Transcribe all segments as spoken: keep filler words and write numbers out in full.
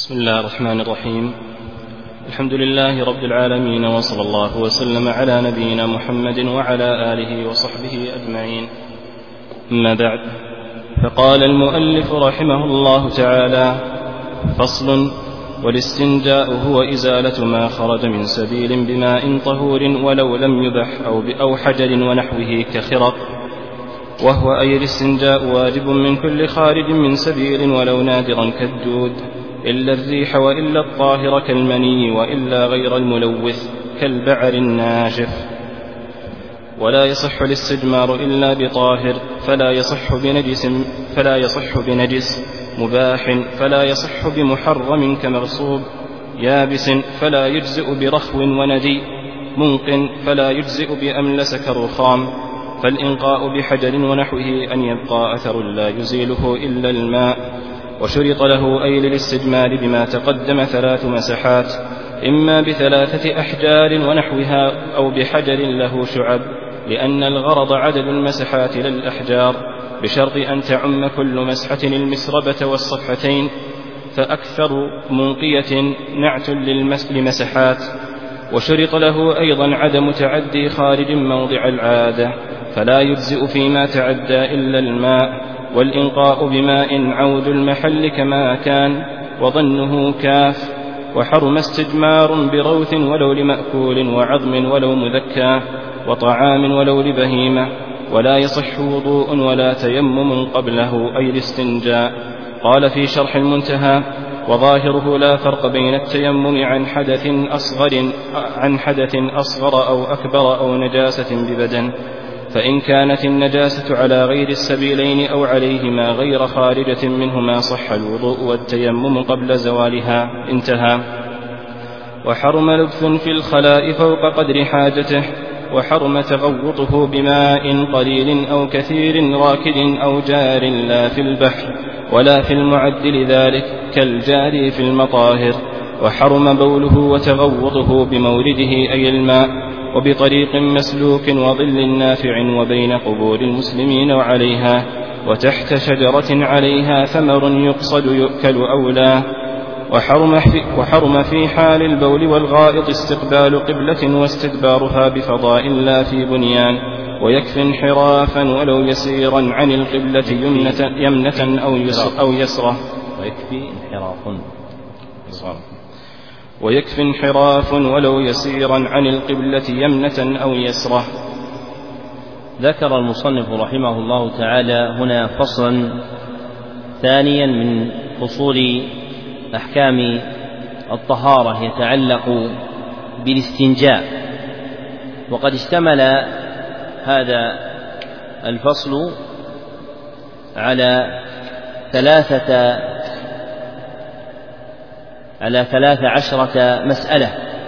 بسم الله الرحمن الرحيم. الحمد لله رب العالمين، وصلى الله وسلم على نبينا محمد وعلى آله وصحبه أجمعين. أما بعد، فقال المؤلف رحمه الله تعالى: فصل: والاستنجاء هو إزالة ما خرج من سبيل بماء طهور ولو لم يبح أو حجر ونحوه كخرق، وهو أي الاستنجاء واجب من كل خارج من سبيل ولو نادرا كالدود، إلا الريح وإلا الطاهر كالمني وإلا غير الملوث كالبعر الناشف. ولا يصح الاستجمار إلا بطاهر، فلا يصح بنجس, فلا يصح بنجس مباح، فلا يصح بمحرم كمغصوب، يابس فلا يجزئ برخو وندي، منق فلا يجزئ بأملس كالرخام. فالإنقاء بحجر ونحوه أن يبقى أثر لا يزيله إلا الماء. وشرط له أي للاستجمار بما تقدم ثلاث مسحات، إما بثلاثة أحجار ونحوها أو بحجر له شعب، لأن الغرض عدد المسحات للأحجار، بشرط أن تعم كل مسحة المسربة والصفحتين، فأكثر منقية نعت لمسحات. وشرط له أيضا عدم تعدي خارج موضع العادة، فلا يجزئ فيما تعدى إلا الماء. والإنقاء بماء عود المحل كما كان، وظنه كاف. وحرم استجمار بروث ولو لمأكول، وعظم ولو مذكى، وطعام ولو لبهيمة. ولا يصح وضوء ولا تيمم قبله أي الاستنجاء. قال في شرح المنتهى: وظاهره لا فرق بين التيمم عن حدث أصغر, عن حدث أصغر أو أكبر أو نجاسة ببدن، فإن كانت النجاسة على غير السبيلين أو عليهما غير خارجة منهما صح الوضوء والتيمم قبل زوالها. انتهى. وحرم لبث في الخلاء فوق قدر حاجته، وحرم تغوطه بماء قليل أو كثير راكد أو جار، لا في البحر ولا في المعد لذلك كالجاري في المطاهر. وحرم بوله وتغوطه بمورده أي الماء، وبطريق مسلوك وظل نافع، وبين قبور المسلمين وعليها، وتحت شجرة عليها ثمر يقصد يؤكل أولى. وحرم في, وحرم في حال البول والغائط استقبال قبلة واستدبارها بفضاء لا في بنيان، ويكفي انحرافا ولو يسيرا عن القبلة يمنة, يمنة أو, يسر أو يسرة. ويكفي انحراف ويكفي انحراف ولو يسيرا عن القبلة يمنة أو يسرة. ذكر المصنف رحمه الله تعالى هنا فصلا ثانيا من فصول أحكام الطهارة يتعلق بالاستنجاء. وقد اشتمل هذا الفصل على ثلاثة على ثلاث عشرة مسألة.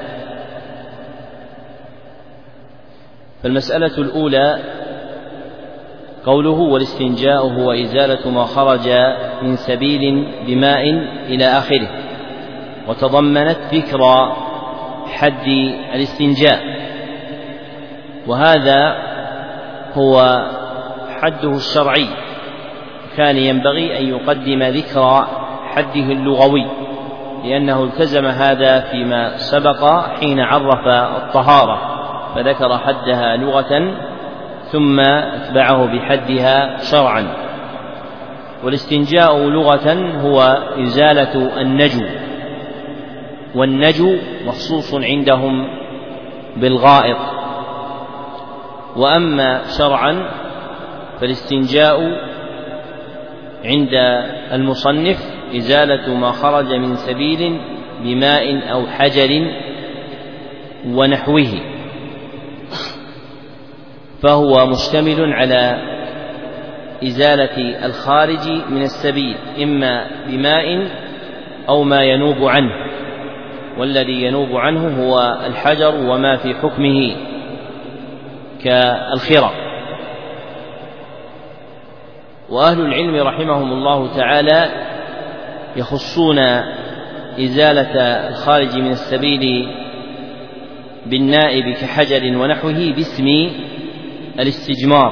فالمسألة الأولى قوله: والاستنجاء هو إزالة ما خرج من سبيل بماء إلى آخره، وتضمنت ذكر حد الاستنجاء، وهذا هو حده الشرعي، كان ينبغي أن يقدم ذكر حده اللغوي، لأنه التزم هذا فيما سبق حين عرف الطهارة، فذكر حدها لغة ثم اتبعه بحدها شرعا. والاستنجاء لغة هو إزالة النجو، والنجو مخصوص عندهم بالغائط. وأما شرعا فالاستنجاء عند المصنف إزالة ما خرج من سبيل بماء أو حجر ونحوه، فهو مشتمل على إزالة الخارج من السبيل، إما بماء أو ما ينوب عنه، والذي ينوب عنه هو الحجر وما في حكمه كالخرق. وأهل العلم رحمهم الله تعالى يخصون إزالة الخارج من السبيل بالنائب كحجر ونحوه باسم الاستجمار،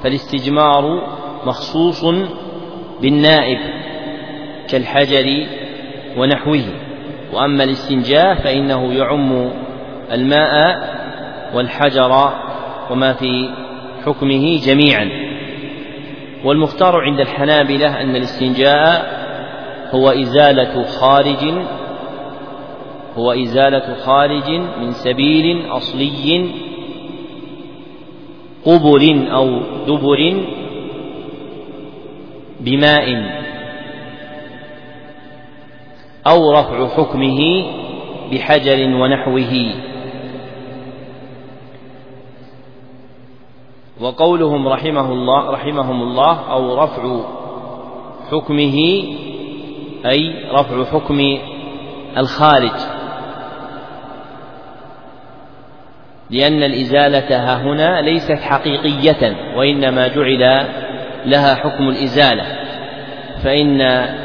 فالاستجمار مخصوص بالنائب كالحجر ونحوه. وأما الاستنجاء فإنه يعم الماء والحجر وما في حكمه جميعا. والمختار عند الحنابلة أن الاستنجاء هو إزالة خارج هو إزالة خارج من سبيل أصلي قبل أو دبر بماء، أو رفع حكمه بحجر ونحوه. وقولهم رحمه الله رحمهم الله أو رفع حكمه أي رفع حكم الخارج، لأن الإزالة ها هنا ليست حقيقية وإنما جعل لها حكم الإزالة، فإن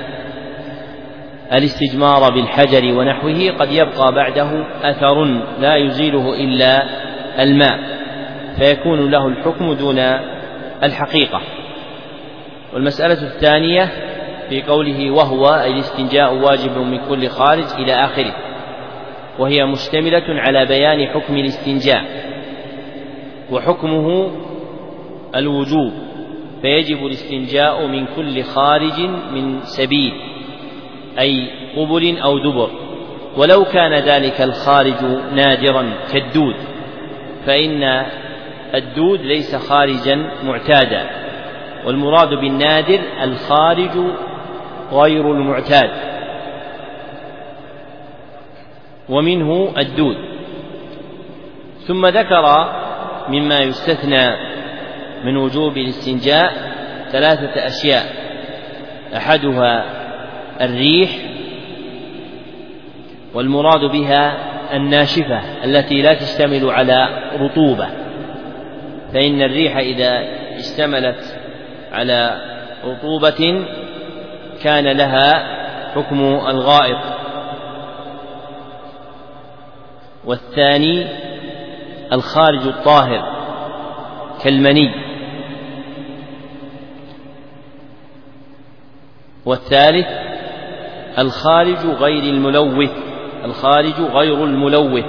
الاستجمار بالحجر ونحوه قد يبقى بعده أثر لا يزيله إلا الماء، فيكون له الحكم دون الحقيقة. والمسألة الثانية في قوله وهو أي الاستنجاء واجب من كل خارج إلى آخره، وهي مشتملة على بيان حكم الاستنجاء، وحكمه الوجوب، فيجب الاستنجاء من كل خارج من سبيل أي قبل أو دبر، ولو كان ذلك الخارج نادرا كالدود، فإن الدود ليس خارجا معتادا، والمراد بالنادر الخارج غير المعتاد، ومنه الدود. ثم ذكر مما يستثنى من وجوب الاستنجاء ثلاثة أشياء، أحدها الريح، والمراد بها الناشفة التي لا تشتمل على رطوبة، فإن الريح إذا اشتملت على رطوبة كان لها حكم الغائط. والثاني الخارج الطاهر كالمني. والثالث الخارج غير الملوث الخارج غير الملوث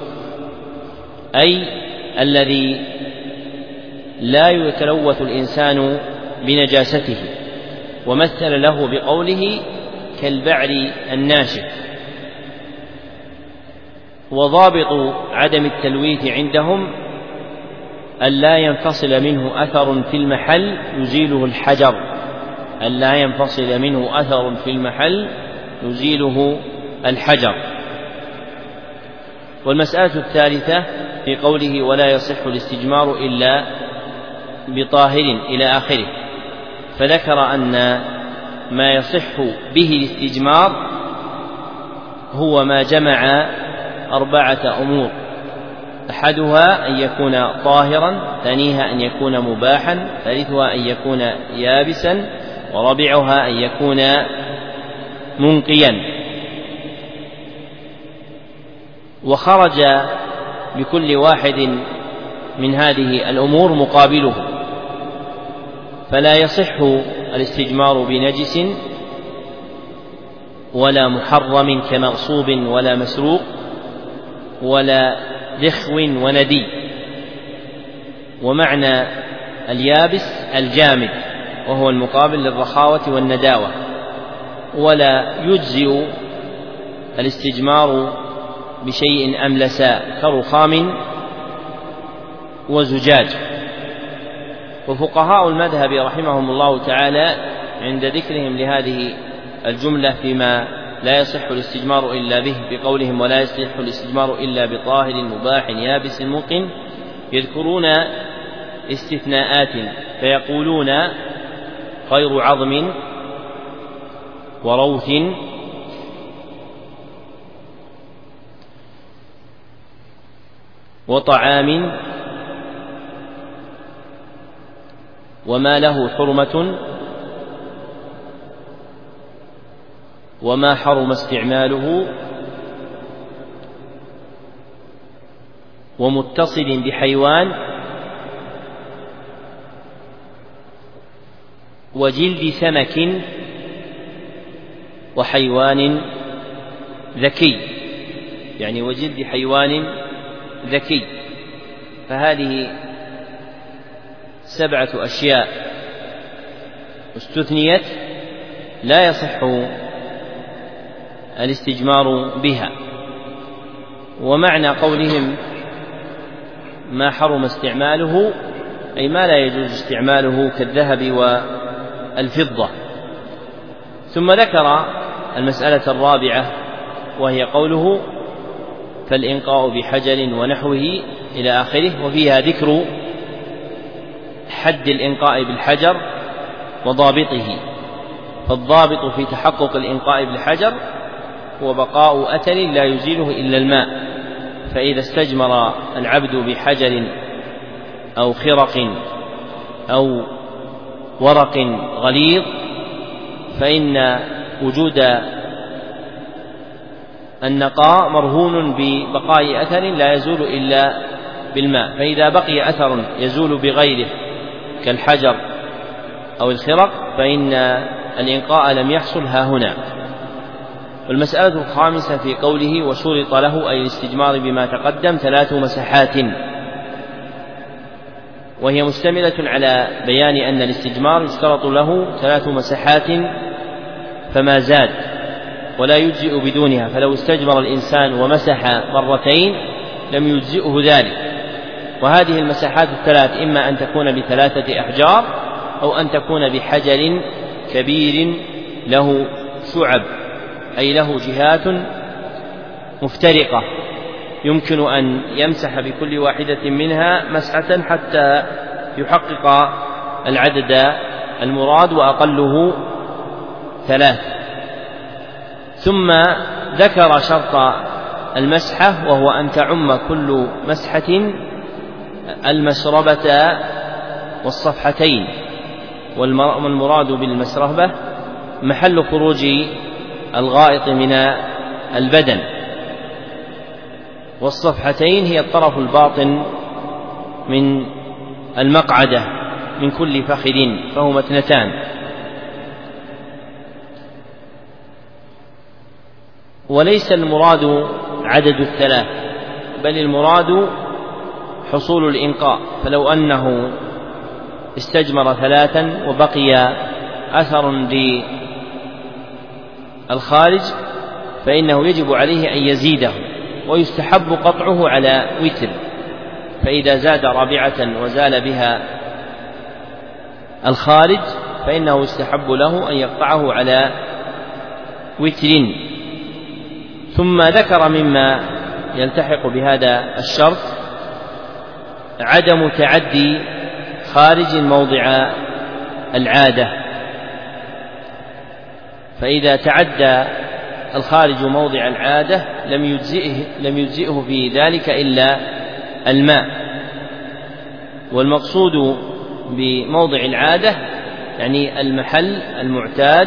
أي الذي لا يتلوث الإنسان بنجاسته، ومثل له بقوله كالبعر الناشف. وضابط عدم التلويث عندهم أن لا ينفصل منه أثر في المحل يزيله الحجر أن لا ينفصل منه أثر في المحل يزيله الحجر. والمسألة الثالثة في قوله ولا يصح الاستجمار إلا بطاهر إلى آخره، فذكر أن ما يصح به الاستجمار هو ما جمع أربعة أمور، أحدها أن يكون طاهرا، ثانيها أن يكون مباحا، ثالثها أن يكون يابسا، ورابعها أن يكون منقيا. وخرج بكل واحد من هذه الأمور مقابله، فلا يصح الاستجمار بنجس ولا محرم كمغصوب ولا مسروق ولا رخو وندي. ومعنى اليابس الجامد وهو المقابل للرخاوة والنداوة. ولا يجزئ الاستجمار بشيء أملس كرخام وزجاج. وفقهاء المذهب رحمهم الله تعالى عند ذكرهم لهذه الجملة فيما لا يصح الاستجمار إلا به بقولهم ولا يصح الاستجمار إلا بطاهر مباح يابس مقن، يذكرون استثناءات فيقولون غير عظم وروث وطعام وما له حرمة وما حرم استعماله ومتصل بحيوان وجلد سمك وحيوان ذكي، يعني وجلد حيوان ذكي. فهذه سبعة أشياء استثنيت لا يصح الاستجمار بها. ومعنى قولهم ما حرم استعماله أي ما لا يجوز استعماله كالذهب والفضة. ثم ذكر المسألة الرابعة وهي قوله فالإنقاء بحجر ونحوه إلى آخره، وفيها ذكر حد الإنقاء بالحجر وضابطه. فالضابط في تحقق الإنقاء بالحجر هو بقاء أثر لا يزيله إلا الماء. فإذا استجمر العبد بحجر أو خرق أو ورق غليظ فإن وجود النقاء مرهون ببقاء أثر لا يزول إلا بالماء. فإذا بقي أثر يزول بغيره كالحجر أو الخرق فإن الإنقاء لم يحصل ها هنا. والمسألة الخامسة في قوله وشرط له أي الاستجمار بما تقدم ثلاث مسحات، وهي مشتملة على بيان أن الاستجمار يشترط له ثلاث مسحات فما زاد ولا يجزئ بدونها. فلو استجمر الإنسان ومسح مرتين لم يجزئه ذلك. وهذه المساحات الثلاث إما أن تكون بثلاثة أحجار أو أن تكون بحجر كبير له شعب أي له جهات مفترقة يمكن أن يمسح بكل واحدة منها مسحة حتى يحقق العدد المراد وأقله ثلاث. ثم ذكر شرط المسحة وهو أن تعم كل مسحة المسربة والصفحتين. والمراد بالمسربة محل خروج الغائط من البدن، والصفحتين هي الطرف الباطن من المقعدة من كل فخذ فهما اثنتان. وليس المراد عدد الثلاث بل المراد حصول الإنقاء. فلو أنه استجمر ثلاثا وبقي أثر للخارج فإنه يجب عليه أن يزيده، ويستحب قطعه على وتر. فإذا زاد رابعة وزال بها الخارج فإنه يستحب له أن يقطعه على وتر. ثم ذكر مما يلتحق بهذا الشرط عدم تعدي خارج موضع العادة. فإذا تعدى الخارج موضع العادة لم يجزئه, لم يجزئه في ذلك إلا الماء. والمقصود بموضع العادة يعني المحل المعتاد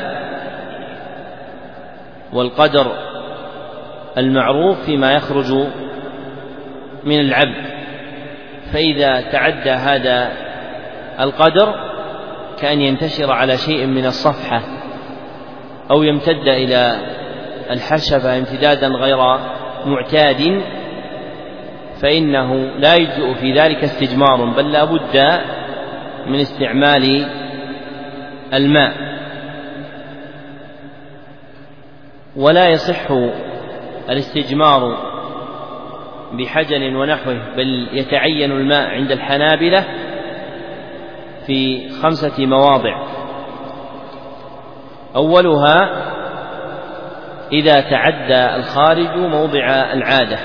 والقدر المعروف فيما يخرج من العبد. فإذا تعدى هذا القدر كأن ينتشر على شيء من الصفحة أو يمتد إلى الحشفة امتدادا غير معتاد فإنه لا يجزئ في ذلك استجمار، بل لا بد من استعمال الماء. ولا يصح الاستجمار بحجر ونحوه بل يتعين الماء عند الحنابلة في خمسة مواضع. أولها إذا تعدى الخارج موضع العادة،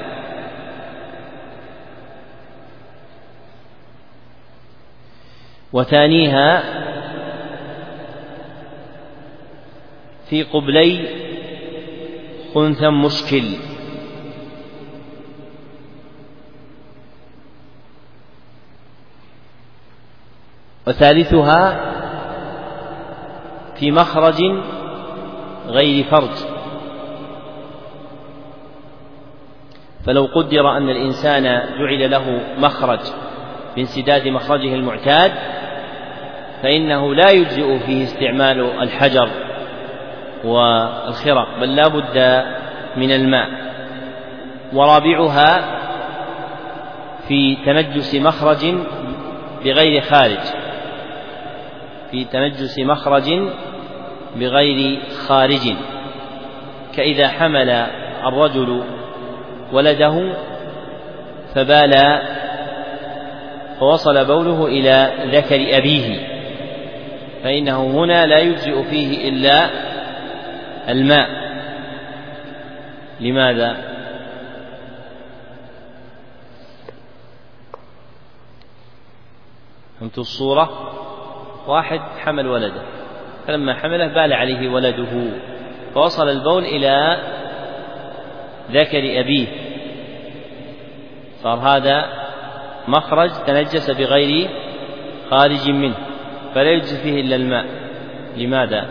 وثانيها في قبلي خنثى مشكل، وثالثها في مخرج غير فرج. فلو قدر أن الإنسان جعل له مخرج بانسداد مخرجه المعتاد فإنه لا يجزئ فيه استعمال الحجر والخرق، بل لا بد من الماء. ورابعها في تنجس مخرج بغير خارج في تنجس مخرج بغير خارج كإذا حمل الرجل ولده فبال فوصل بوله إلى ذكر أبيه فإنه هنا لا يجزئ فيه إلا الماء. لماذا؟ فهمت الصورة؟ واحد حمل ولده فلما حمله بال عليه ولده فوصل البول إلى ذكر أبيه صار هذا مخرج تنجس بغير خارج منه فلا يجزي فيه إلا الماء. لماذا؟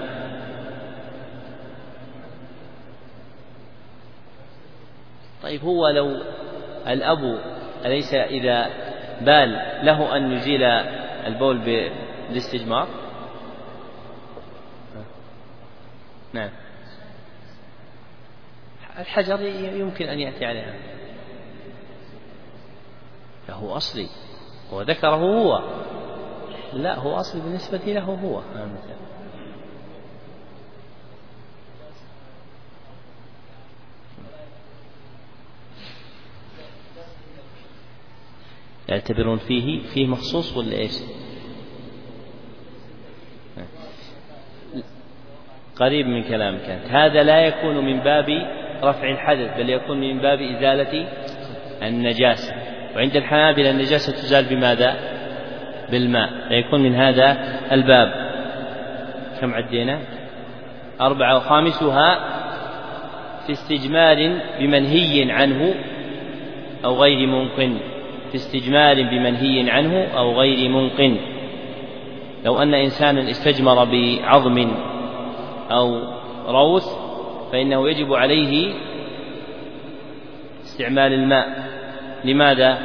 طيب هو لو الأب أليس إذا بال له أن يزيل البول بالاستجمار؟ نعم الحجر يمكن أن يأتي عليها له أصلي وذكره هو لا هو أصلي بالنسبة له هو يعتبرون فيه فيه مخصوص ولا إيش؟ قريب من كلامك أنت. هذا لا يكون من باب رفع الحدث بل يكون من باب إزالة النجاسة. وعند الحنابلة النجاسة تزال بماذا؟ بالماء. لا يكون من هذا الباب. كم عدينا؟ أربعة. وخامسها في استجمال بمنهي عنه أو غير ممكن في استجمال بمنهي عنه أو غير ممكن. لو أن إنسانا استجمر بعظم أو روث فإنه يجب عليه استعمال الماء. لماذا؟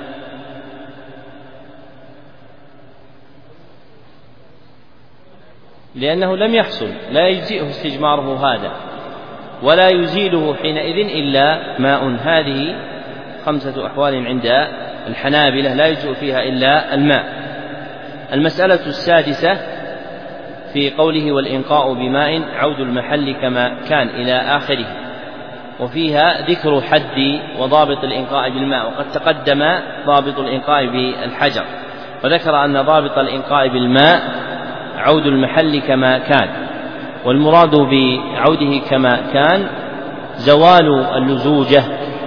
لأنه لم يحصل لا يجزئه استجماره هذا ولا يزيله حينئذ إلا ماء. هذه خمسة أحوال عند الحنابلة لا يجزئ فيها إلا الماء. المسألة السادسة في قوله والإنقاء بماء عود المحل كما كان إلى آخره وفيها ذكر حد وضابط الإنقاء بالماء. وقد تقدم ضابط الإنقاء بالحجر وذكر أن ضابط الإنقاء بالماء عود المحل كما كان. والمراد بعوده كما كان زوال اللزوجة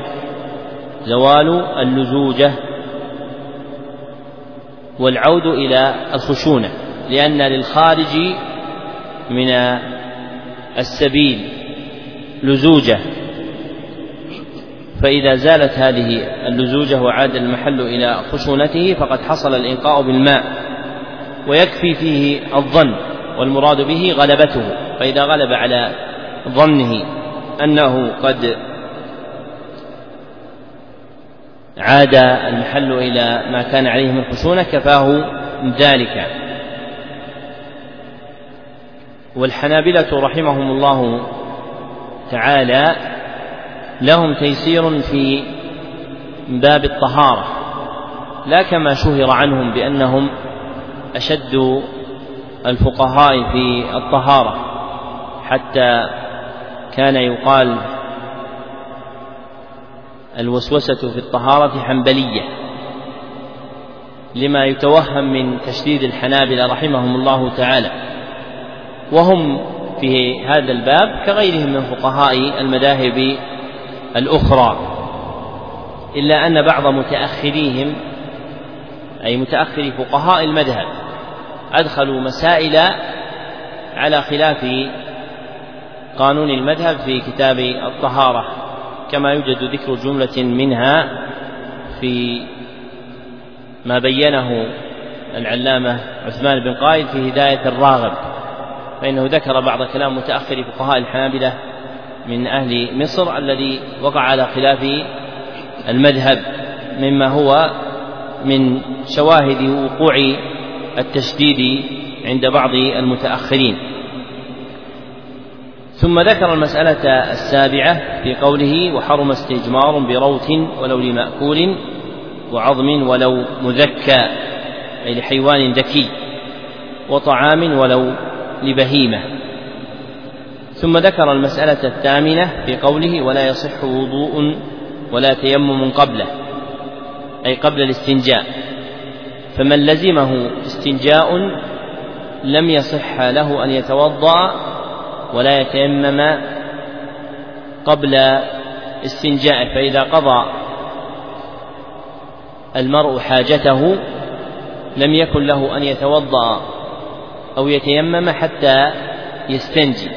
زوال اللزوجة والعود إلى الخشونة لأن للخارج من السبيل لزوجة فإذا زالت هذه اللزوجة وعاد المحل إلى خشونته فقد حصل الإنقاء بالماء. ويكفي فيه الظن والمراد به غلبته. فإذا غلب على ظنه أنه قد عاد المحل إلى ما كان عليه من خشونة كفاه ذلك. والحنابلة رحمهم الله تعالى لهم تيسير في باب الطهارة لا كما شهر عنهم بأنهم أشد الفقهاء في الطهارة حتى كان يقال الوسوسة في الطهارة حنبلية لما يتوهم من تشديد الحنابلة رحمهم الله تعالى. وهم في هذا الباب كغيرهم من فقهاء المذاهب الأخرى إلا أن بعض متأخريهم أي متأخر فقهاء المذهب أدخلوا مسائل على خلاف قانون المذهب في كتاب الطهارة كما يوجد ذكر جملة منها في ما بينه العلامة عثمان بن قايد في هداية الراغب فإنه ذكر بعض كلام متأخر فقهاء الحنابلة من أهل مصر الذي وقع على خلاف المذهب مما هو من شواهد وقوع التشديد عند بعض المتأخرين. ثم ذكر المسألة السابعة في قوله وحرم استجمار بروث ولو لمأكول وعظم ولو مذكى أي لحيوان ذكي وطعام ولو لبهيمة. ثم ذكر المسألة الثامنة في قوله ولا يصح وضوء ولا تيمم قبله أي قبل الاستنجاء، فمن لزمه استنجاء لم يصح له أن يتوضأ ولا يتيمم قبل استنجاء، فإذا قضى المرء حاجته لم يكن له أن يتوضأ أو يتيمم حتى يستنجي،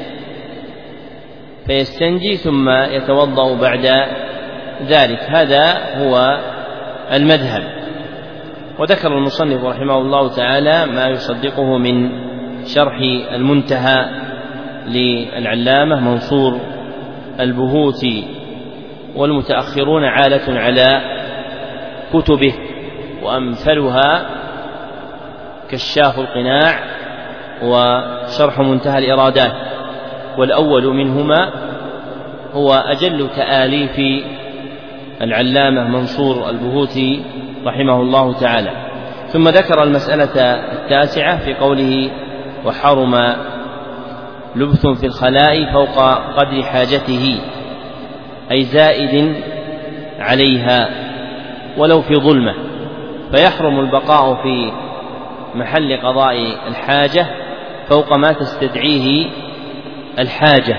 فيستنجي ثم يتوضأ بعد ذلك. هذا هو المذهب. وذكر المصنف رحمه الله تعالى ما يصدقه من شرح المنتهى للعلامة منصور البهوتي، والمتأخرون عالة على كتبه، وأمثلها كشاف القناع وشرح منتهى الإرادات، والأول منهما هو أجل تآليف العلامة منصور البهوتي رحمه الله تعالى. ثم ذكر المسألة التاسعة في قوله وحرم لبث في الخلاء فوق قدر حاجته أي زائد عليها ولو في ظلمة، فيحرم البقاء في محل قضاء الحاجة فوق ما تستدعيه الحاجة.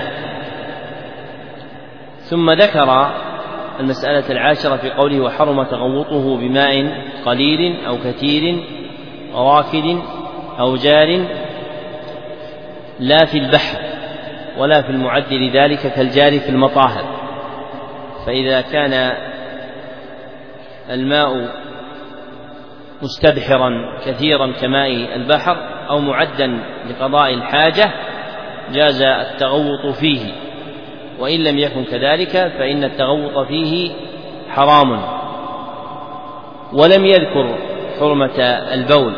ثم ذكر المسألة العاشرة في قوله وحرم تغوطه بماء قليل أو كثير راكد أو جار لا في البحر ولا في المعد لذلك كالجار في المطاهر، فإذا كان الماء مستبحرا كثيرا كماء البحر أو معدا لقضاء الحاجة جاز التغوط فيه، وإن لم يكن كذلك فإن التغوط فيه حرام. ولم يذكر حرمة البول،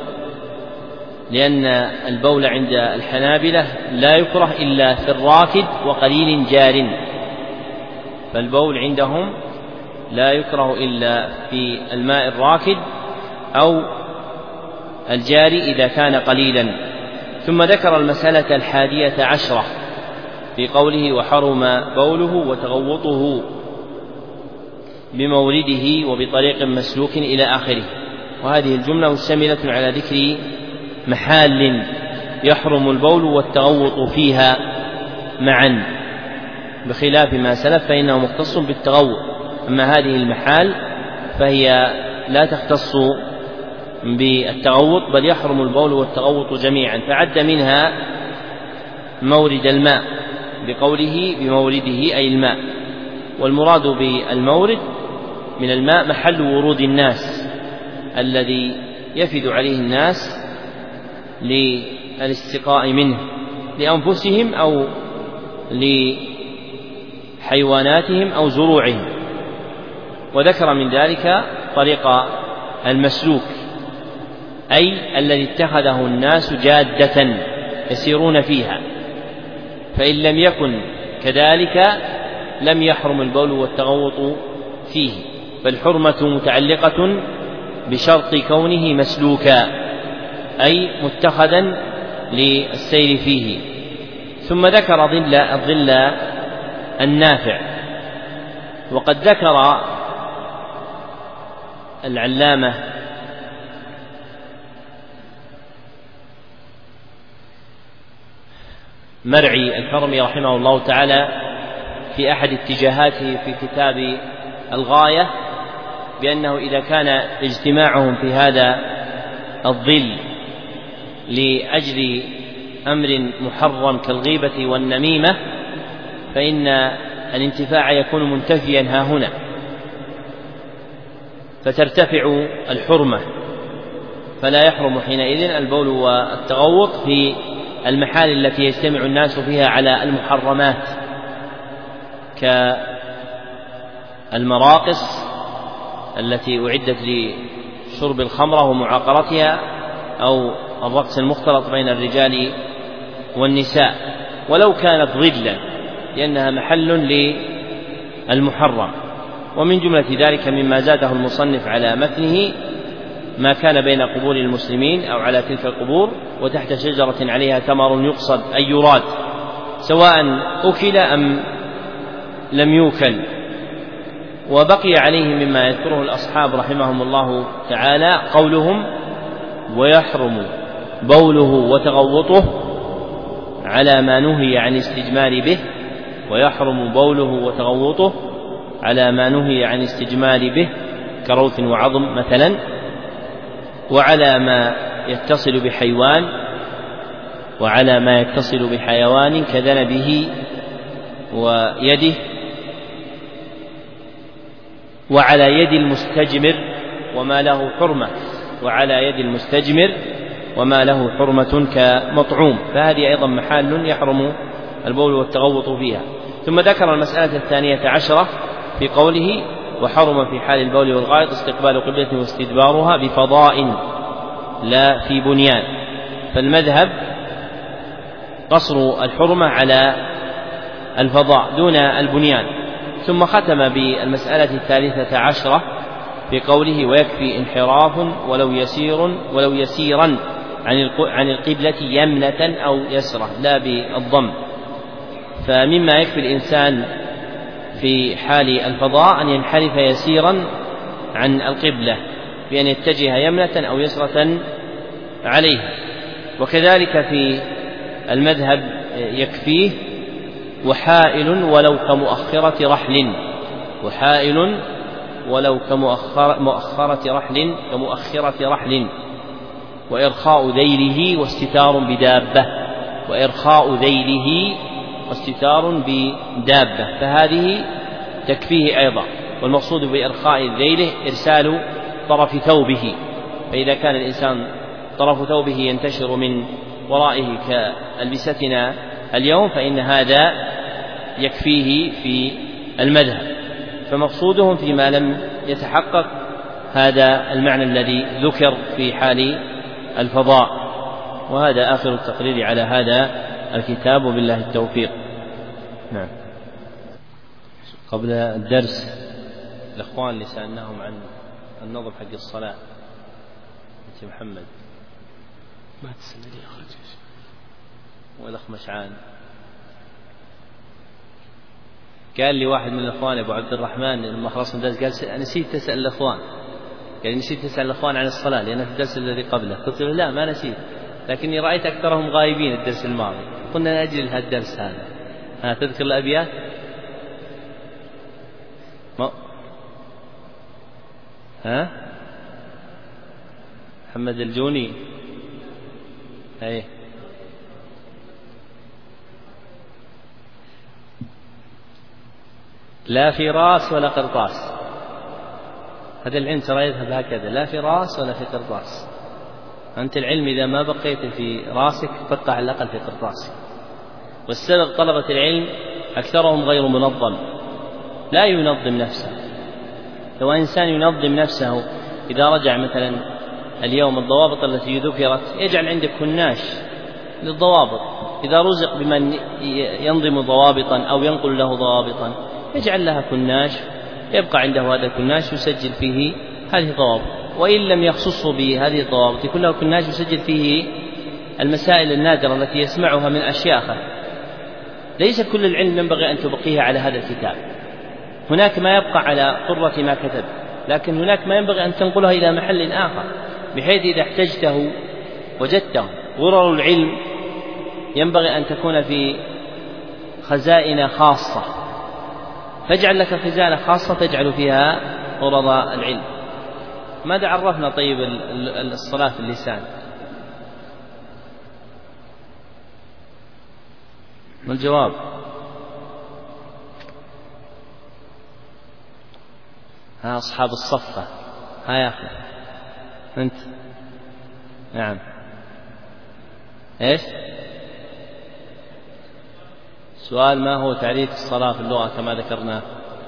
لأن البول عند الحنابلة لا يكره إلا في الراكد وقليل جار، فالبول عندهم لا يكره إلا في الماء الراكد أو الجاري إذا كان قليلا. ثم ذكر المسألة الحادية عشرة في قوله وحرم بوله وتغوطه بمورده وبطريق مسلوك إلى آخره، وهذه الجملة مشتملة على ذكر محال يحرم البول والتغوط فيها معا، بخلاف ما سلف فإنه مختص بالتغوط، أما هذه المحال فهي لا تختص بالتغوط بل يحرم البول والتغوط جميعا، فعد منها مورد الماء بقوله بمورده أي الماء، والمراد بالمورد من الماء محل ورود الناس الذي يفد عليه الناس للاستقاء منه لأنفسهم أو لحيواناتهم أو زروعهم. وذكر من ذلك طريق المسلوك أي الذي اتخذه الناس جادة يسيرون فيها، فإن لم يكن كذلك لم يحرم البول والتغوط فيه، فالحرمة متعلقة بشرط كونه مسلوكا أي متخذا للسير فيه. ثم ذكر ظل الظل النافع، وقد ذكر العلامة مرعي الكرمي رحمه الله تعالى في أحد اتجاهاته في كتاب الغاية بأنه إذا كان اجتماعهم في هذا الظل لأجل أمر محرم كالغيبة والنميمة فإن الانتفاع يكون منتفيا ها هنا، فترتفع الحرمة، فلا يحرم حينئذ البول والتغوط في المحال التي يجتمع الناس فيها على المحرمات كالمراقص التي أعدت لشرب الخمرة ومعاقرتها أو الرقص المختلط بين الرجال والنساء، ولو كانت ظلا لأنها محل للمحرم. ومن جملة ذلك مما زاده المصنف على متنه ما كان بين قبور المسلمين أو على تلك القبور وتحت شجرة عليها تمر يقصد أي يراد سواء أكل أم لم يوكل. وبقي عليه مما يذكره الأصحاب رحمهم الله تعالى قولهم ويحرم بوله وتغوطه على ما نهي عن الاستجمار به، ويحرم بوله وتغوطه على ما نهي عن الاستجمار به كروث وعظم مثلا، وعلى ما يتصل بحيوان وعلى ما يتصل بحيوان كذنبه ويده، وعلى يد المستجمر وما له حرمة وعلى يد المستجمر وما له حرمة كمطعوم، فهذه أيضا محال يحرم البول والتغوط فيها. ثم ذكر المسألة الثانية عشرة في قوله وحرم في حال البول والغائط استقبال قبلة واستدبارها بفضاء لا في بنيان، فالمذهب قصر الحرمة على الفضاء دون البنيان. ثم ختم بالمسألة الثالثة عشرة في قوله ويكفي انحراف ولو يسير ولو يسيرا عن القبلة يمنة أو يسرة لا بالضم. فمما يكفي الإنسان في حال الفضاء أن ينحرف يسيرا عن القبلة بأن يتجه يمنة أو يسرة عليها. وكذلك في المذهب يكفيه وحائل ولو كمؤخرة رحل، وحائل ولو كمؤخرة رحل كمؤخرة رحل، وإرخاء ذيله واستتار بدابة، وإرخاء ذيله واستتار بدابة، فهذه تكفيه أيضا. والمقصود بإرخاء ذيله إرسال طرف ثوبه، فإذا كان الإنسان طرف ثوبه ينتشر من ورائه كألبستنا اليوم فإن هذا يكفيه في المذهب. فمقصودهم فيما لم يتحقق هذا المعنى الذي ذكر في حال الفضاء. وهذا آخر التقرير على هذا الكتاب وبالله التوفيق. نعم. قبل الدرس الأخوان اللي سألناهم عن النظم حق الصلاة أنت محمد ما تسأل لي أخرج والأخ مشعان، قال لي واحد من الأخوان أبو عبد الرحمن لما خلصنا الدرس قال نسيت تسأل الأخوان، يعني نسيت تسأل الأخوان عن الصلاة لأن في الدرس الذي قبله. قلت له لا ما نسيت، لكني رأيت أكثرهم غايبين الدرس الماضي، قلنا نأجل هذا الدرس هذا. ها تذكر الأبيات؟ ما ها محمد الجوني أيه لا في راس ولا قرطاس، هذا العلم ترى يذهب هكذا، لا في راس ولا في قرطاس. أنت العلم إذا ما بقيت في راسك فقه على الأقل في قرطاسك. والسبب طلبة العلم أكثرهم غير منظم، لا ينظم نفسه. لو إنسان ينظم نفسه إذا رجع مثلا اليوم الضوابط التي ذكرت يجعل عندك كناش للضوابط، إذا رزق بمن ينظم ضوابطا أو ينقل له ضوابطا يجعل لها كناش، يبقى عنده هذا الكناش يسجل فيه هذه الضوابط، وإن لم يخصصه بهذه الضوابط يكون له كناش يسجل فيه المسائل النادرة التي يسمعها من أشياخه. ليس كل العلم ينبغي أن تبقيه على هذا الكتاب، هناك ما يبقى على قرة ما كتب، لكن هناك ما ينبغي أن تنقله إلى محل آخر بحيث إذا احتجته وجدته. غرر العلم ينبغي أن تكون في خزائن خاصة، فاجعل لك خزانة خاصة تجعل فيها غرض العلم. ماذا عرفنا طيب الصلاة في اللسان؟ ما الجواب؟ ها أصحاب الصفة، ها يا أخي أنت. نعم إيش؟ سؤال ما هو تعريف الصلاة في اللغة كما ذكرناه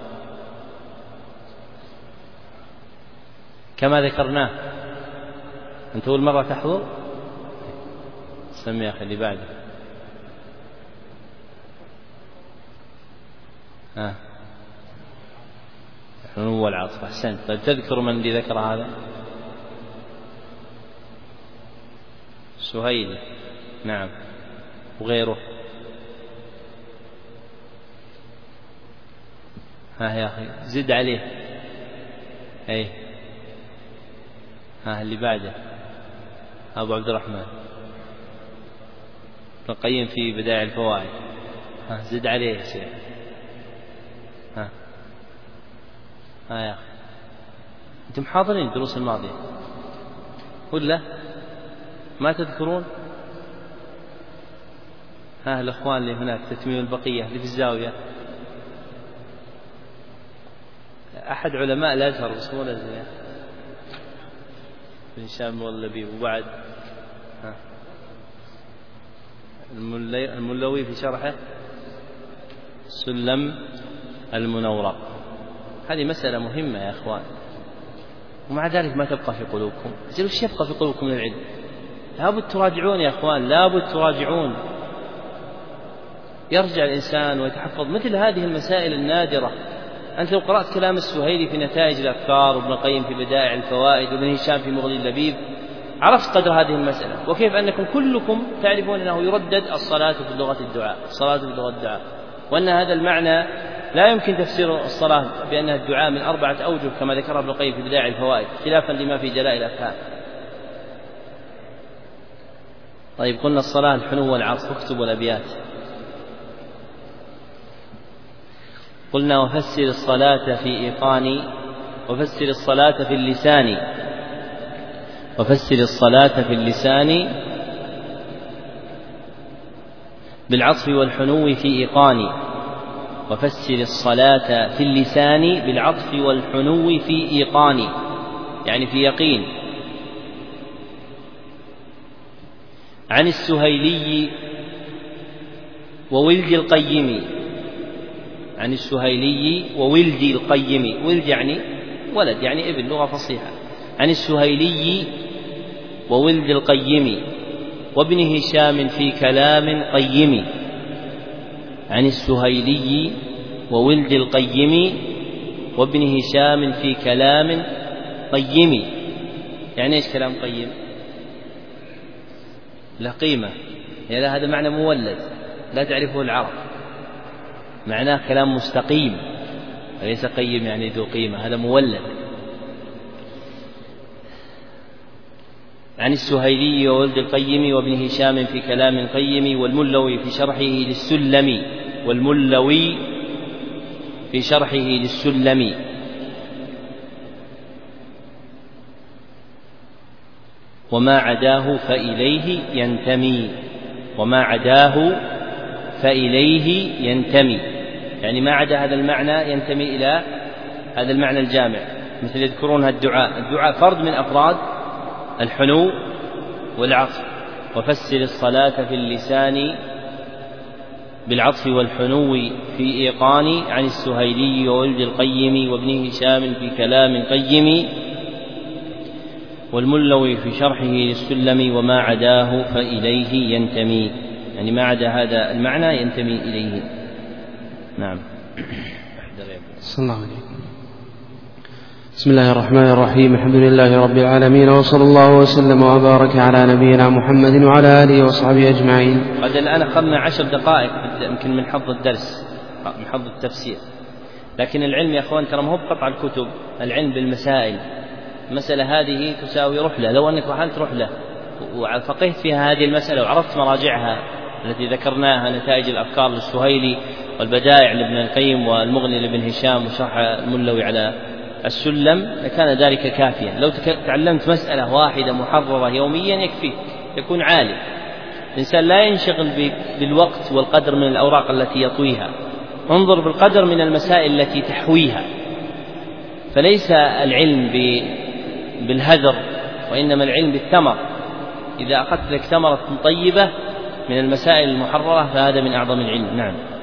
كما ذكرناه أنت أول مرة تحضر؟ سمي يا أخي اللي بعده. ها الحنو والعطف. أحسنت. طيب تذكر من اللي ذكر هذا؟ سهيل. نعم. وغيره؟ ها يا أخي زد عليه. أي ها اللي بعده أبو عبد الرحمن ابن القيم في بدائع الفوائد. ها زد عليه يا شيخ. ها ها يا أخي أنتم حاضرين الدروس الماضية ولا ما تذكرون؟ ها الأخوان اللي هناك تتميم البقية اللي في الزاوية، أحد علماء الأزهر اسمه الأزهر بن هشام واللبيب. وبعد ها الملوي في شرحه سلم المنورق. هذه مسألة مهمة يا أخوان، ومع ذلك ما تبقى في قلوبكم. أجل وش يبقى في قلوبكم من العلم؟ لابد تراجعون يا أخوان، لابد تراجعون. يرجع الإنسان ويتحفظ مثل هذه المسائل النادرة. أنت لو قرأت كلام السهيلي في نتائج الأفكار وابن القيم في بدائع الفوائد وابن هشام في مغني اللبيب عرفت قدر هذه المسألة، وكيف أنكم كلكم تعرفون أنه يردد الصلاة في لغة الدعاء، الصلاة في لغة الدعاء، وأن هذا المعنى لا يمكن تفسير الصلاة بأنها الدعاء من أربعة أوجه كما ذكر ابن القيم في بدائع الفوائد خلافا لما في جلاء الأفهام. طيب قلنا الصلاة الحنو والعطف، اكتبوا الأبيات. قلنا وفسر الصلاة في إيقان، وفسر الصلاة في اللسان، وفسر الصلاة في اللسان بالعطف والحنو في إيقان، وفسر الصلاة في اللسان بالعطف والحنو في إيقان، يعني في يقين. عن السهيلي وولد القيم، عن السهيلي وولد القيم، ولد يعني ولد يعني ابن، لغة فصيحة. عن السهيلي وولد القيم وابن هشام في كلام قيم، عن السهيلي وولد القيم وابن هشام في كلام قيم. يعني ايش كلام قيم؟ له قيمة، يعني هذا معنى مولد لا تعرفه العرب، معناه كلام مستقيم، وليس قيم يعني ذو قيمة، هذا مولد. عن السهيلي وولد القيم وابن هشام في كلام قيم، والملوي في شرحه للسلم، والملوي في شرحه للسلم. وما عداه فإليه ينتمي، وما عداه فإليه ينتمي، يعني ما عدا هذا المعنى ينتمي إلى هذا المعنى الجامع. مثل يذكرونها الدعاء، الدعاء فرد من أفراد الحنو والعطف. وفسر الصلاة في اللسان بالعطف والحنو في إيقان، عن السهيلي وولد القيم وابن هشام في كلام قيم، والملوي في شرحه للسلم. وما عداه فإليه ينتمي، يعني ما عدا هذا المعنى ينتمي إليه. نعم. صلى الله عليه. بسم الله الرحمن الرحيم. الحمد لله رب العالمين، وصلى الله وسلم وبارك على نبينا محمد وعلى آله وصحبه أجمعين. قد الآن أخذنا عشر دقائق يمكن من حفظ الدرس، من حفظ التفسير. لكن العلم يا أخوان ترى ما هو بقطع الكتب، العلم بالمسائل. المسألة هذه تساوي رحلة، لو أنك رحلت رحلة وفقهت فيها هذه المسألة وعرفت مراجعها التي ذكرناها، نتائج الأفكار للسهيلي والبدائع لابن القيم والمغني لابن هشام وشرح الملوي على السلم، لكان ذلك كافيا. لو تعلمت مسألة واحدة محررة يوميا يكفي، يكون عالم. الإنسان لا ينشغل بالوقت والقدر من الأوراق التي يطويها، انظر بالقدر من المسائل التي تحويها. فليس العلم بالهذر، وإنما العلم بالثمر. إذا أخذت لك ثمرة طيبة من المسائل المحررة فهذا من أعظم العلم. نعم.